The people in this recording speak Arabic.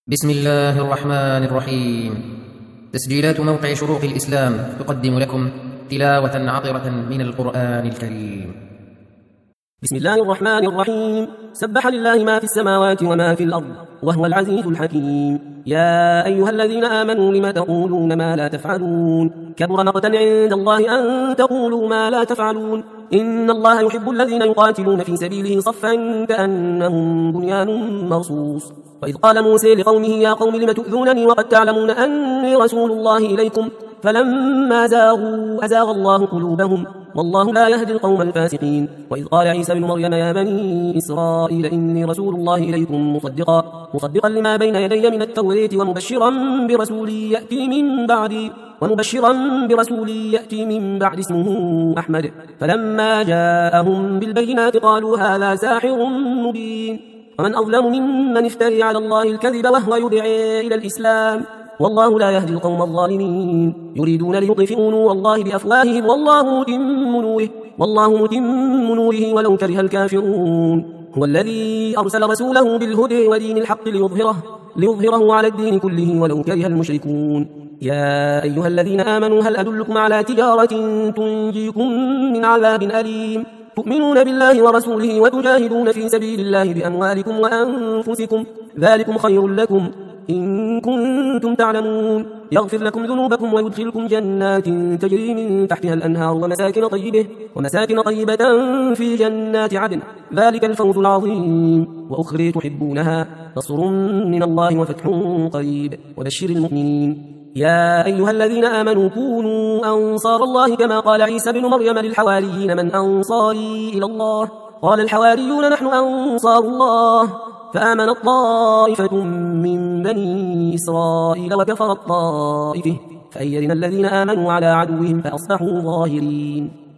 بسم الله الرحمن الرحيم. تسجيلات موقع شروق الإسلام تقدم لكم تلاوة عطرة من القرآن الكريم. بسم الله الرحمن الرحيم. سبح لله ما في السماوات وما في الأرض وهو العزيز الحكيم. يا أيها الذين آمنوا لم تقولون ما لا تفعلون كبر مقتا عند الله أن تقولوا ما لا تفعلون. إن الله يحب الذين يقاتلون في سبيله صفا كأنهم بنيان مرصوص. وإذ قال موسى لقومه يا قوم لم تؤذونني وقد تعلمون أني رسول الله إليكم فلما زاغوا أزاغ الله قلوبهم والله لا يهدي القوم الفاسقين. وإذ قال عيسى بن مريم يا بني إسرائيل إني رسول الله إليكم مصدقا لما بين يدي من التوراة ومبشرا برسول يأتي من بعد اسمه أحمد. فلما جاءهم بالبينات قالوا هذا ساحر مبين. ومن أظلم ممن افتري على الله الكذب وهو يدعي إلى الإسلام والله لا يهدي القوم الظالمين. يريدون ليطفئوا نور الله بأفواههم والله متم نوره ولو كره الكافرون. هو الذي أرسل رسوله بالهدى ودين الحق ليظهره على الدين كله ولو كره المشركون. يا أيها الذين آمنوا هل أدلكم على تجارة تنجيكم من عذاب أليم تؤمنون بالله ورسوله وتجاهدون في سبيل الله بأموالكم وأنفسكم ذلكم خير لكم إن كنتم تعلمون. يغفر لكم ذنوبكم ويدخلكم جنات تجري من تحتها الأنهار ومساكن طيبة في جنات عدن ذلك الفوز العظيم. وأخرى تحبونها نصر من الله وفتح قريب وبشر المؤمنين. يا أيها الذين آمنوا كونوا أنصار الله كما قال عيسى بن مريم للحواريين من أنصاري إلى الله قال الحواريون نحن أنصار الله. فآمنت طائفة من بني إسرائيل وكفرت طائفة فأيدنا الذين آمنوا على عدوهم فأصبحوا ظاهرين.